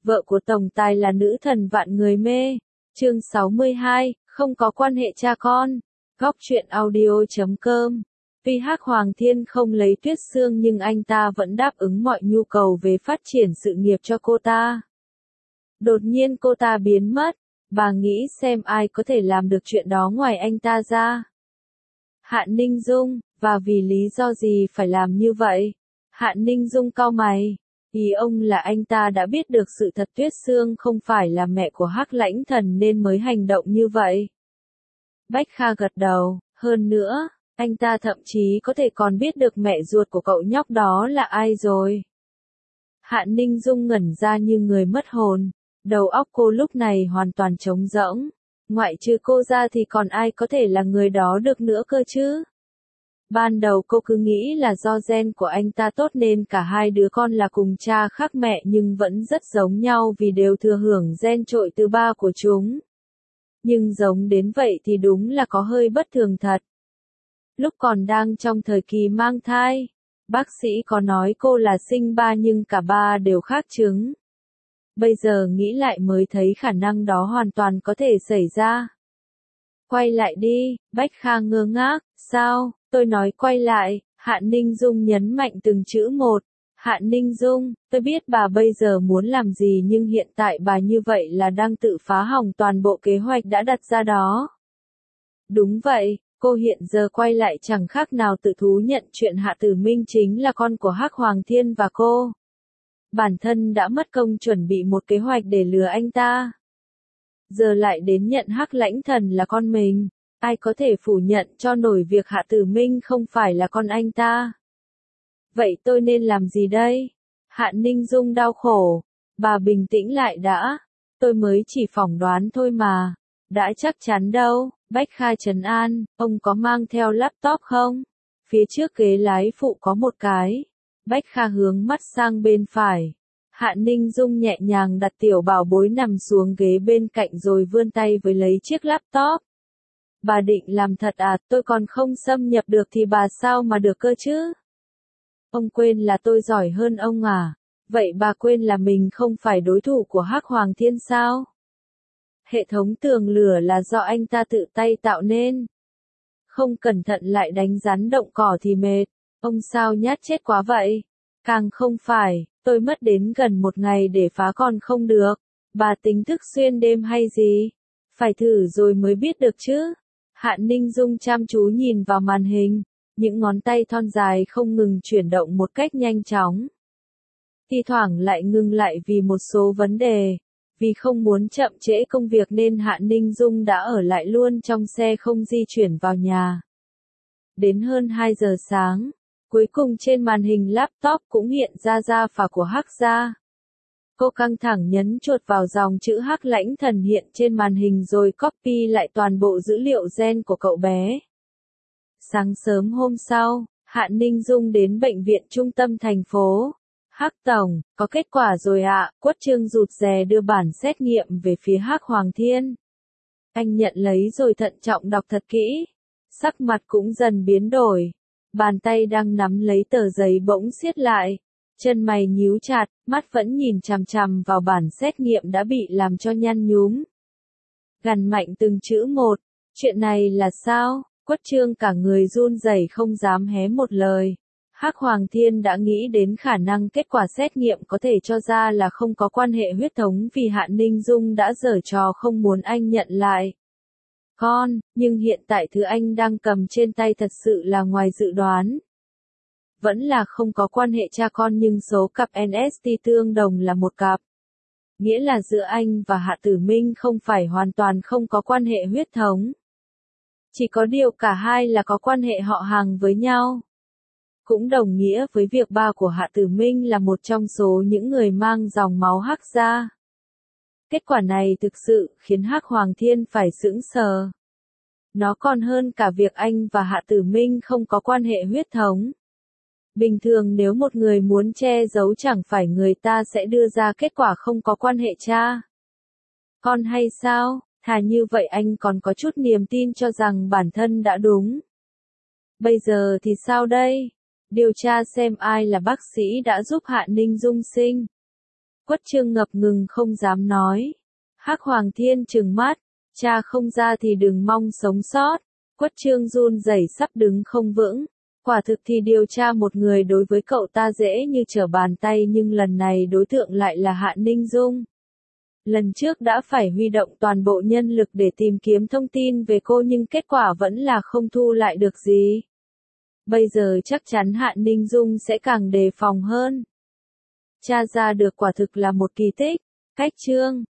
Vợ của tổng tài là nữ thần vạn người mê. Chương 62, không có quan hệ cha con. Góc truyện audio.com. Tuy Hắc Hoàng Thiên không lấy Tuyết Sương nhưng anh ta vẫn đáp ứng mọi nhu cầu về phát triển sự nghiệp cho cô ta. Đột nhiên cô ta biến mất, bà nghĩ xem ai có thể làm được chuyện đó ngoài anh ta ra. Hạ Ninh Dung, và vì lý do gì phải làm như vậy? Hạ Ninh Dung cau mày. Ý ông là anh ta đã biết được sự thật Tuyết Sương không phải là mẹ của Hắc Lãnh Thần nên mới hành động như vậy. Bách Kha gật đầu, hơn nữa, anh ta thậm chí có thể còn biết được mẹ ruột của cậu nhóc đó là ai rồi. Hạ Ninh Dung ngẩn ra như người mất hồn, đầu óc cô lúc này hoàn toàn trống rỗng, ngoại trừ cô ra thì còn ai có thể là người đó được nữa cơ chứ? Ban đầu cô cứ nghĩ là do gen của anh ta tốt nên cả hai đứa con là cùng cha khác mẹ nhưng vẫn rất giống nhau vì đều thừa hưởng gen trội từ ba của chúng. Nhưng giống đến vậy thì đúng là có hơi bất thường thật. Lúc còn đang trong thời kỳ mang thai, bác sĩ có nói cô là sinh ba nhưng cả ba đều khác trứng. Bây giờ nghĩ lại mới thấy khả năng đó hoàn toàn có thể xảy ra. Quay lại đi, Bách Kha ngơ ngác, sao? Tôi nói quay lại, Hạ Ninh Dung nhấn mạnh từng chữ một. Hạ Ninh Dung, tôi biết bà bây giờ muốn làm gì nhưng hiện tại bà như vậy là đang tự phá hỏng toàn bộ kế hoạch đã đặt ra đó. Đúng vậy, cô hiện giờ quay lại chẳng khác nào tự thú nhận chuyện Hạ Tử Minh chính là con của Hắc Hoàng Thiên và cô. Bản thân đã mất công chuẩn bị một kế hoạch để lừa anh ta. Giờ lại đến nhận Hắc Lãnh Thần là con mình. Ai có thể phủ nhận cho nổi việc Hạ Tử Minh không phải là con anh ta? Vậy tôi nên làm gì đây? Hạ Ninh Dung đau khổ. Bà bình tĩnh lại đã. Tôi mới chỉ phỏng đoán thôi mà. Đã chắc chắn đâu. Bách Kha trấn an. Ông có mang theo laptop không? Phía trước ghế lái phụ có một cái. Bách Kha hướng mắt sang bên phải. Hạ Ninh Dung nhẹ nhàng đặt tiểu bảo bối nằm xuống ghế bên cạnh rồi vươn tay với lấy chiếc laptop. Bà định làm thật à? Tôi còn không xâm nhập được thì bà sao mà được cơ chứ? Ông quên là tôi giỏi hơn ông à? Vậy bà quên là mình không phải đối thủ của Hắc Hoàng Thiên sao? Hệ thống tường lửa là do anh ta tự tay tạo nên. Không cẩn thận lại đánh rắn động cỏ thì mệt. Ông sao nhát chết quá vậy? Càng không phải, tôi mất đến gần một ngày để phá còn không được. Bà tính thức xuyên đêm hay gì? Phải thử rồi mới biết được chứ. Hạ Ninh Dung chăm chú nhìn vào màn hình, những ngón tay thon dài không ngừng chuyển động một cách nhanh chóng. Thi thoảng lại ngừng lại vì một số vấn đề. Vì không muốn chậm trễ công việc nên Hạ Ninh Dung đã ở lại luôn trong xe không di chuyển vào nhà. Đến hơn 2 giờ sáng, cuối cùng trên màn hình laptop cũng hiện ra phả của Hắc gia. Cô căng thẳng nhấn chuột vào dòng chữ Hắc Lãnh Thần hiện trên màn hình rồi copy lại toàn bộ dữ liệu gen của cậu bé. Sáng sớm hôm sau, Hạ Ninh Dung đến bệnh viện trung tâm thành phố. Hắc Tổng, có kết quả rồi ạ. Quất Trương rụt rè đưa bản xét nghiệm về phía Hắc Hoàng Thiên. Anh nhận lấy rồi thận trọng đọc thật kỹ. Sắc mặt cũng dần biến đổi. Bàn tay đang nắm lấy tờ giấy bỗng siết lại. Chân mày nhíu chặt, mắt vẫn nhìn chằm chằm vào bản xét nghiệm đã bị làm cho nhăn nhúm. Gằn mạnh từng chữ một, chuyện này là sao? Quất Trương cả người run rẩy không dám hé một lời. Hắc Hoàng Thiên đã nghĩ đến khả năng kết quả xét nghiệm có thể cho ra là không có quan hệ huyết thống vì Hạ Ninh Dung đã giở trò không muốn anh nhận lại con, nhưng hiện tại thứ anh đang cầm trên tay thật sự là ngoài dự đoán. Vẫn là không có quan hệ cha con nhưng số cặp NST tương đồng là một cặp. Nghĩa là giữa anh và Hạ Tử Minh không phải hoàn toàn không có quan hệ huyết thống. Chỉ có điều cả hai là có quan hệ họ hàng với nhau. Cũng đồng nghĩa với việc ba của Hạ Tử Minh là một trong số những người mang dòng máu Hắc gia. Kết quả này thực sự khiến Hắc Hoàng Thiên phải sững sờ. Nó còn hơn cả việc anh và Hạ Tử Minh không có quan hệ huyết thống. Bình thường nếu một người muốn che giấu chẳng phải người ta sẽ đưa ra kết quả không có quan hệ cha con hay sao? Thà như vậy anh còn có chút niềm tin cho rằng bản thân đã đúng. Bây giờ thì sao đây? Điều tra xem ai là bác sĩ đã giúp Hạ Ninh Dung sinh. Quất Trương ngập ngừng không dám nói. Hắc Hoàng Thiên trừng mắt, cha không ra thì đừng mong sống sót. Quất Trương run rẩy sắp đứng không vững. Quả thực thì điều tra một người đối với cậu ta dễ như trở bàn tay, nhưng lần này đối tượng lại là Hạ Ninh Dung. Lần trước đã phải huy động toàn bộ nhân lực để tìm kiếm thông tin về cô nhưng kết quả vẫn là không thu lại được gì. Bây giờ chắc chắn Hạ Ninh Dung sẽ càng đề phòng hơn. Tra ra được quả thực là một kỳ tích. Cách Trương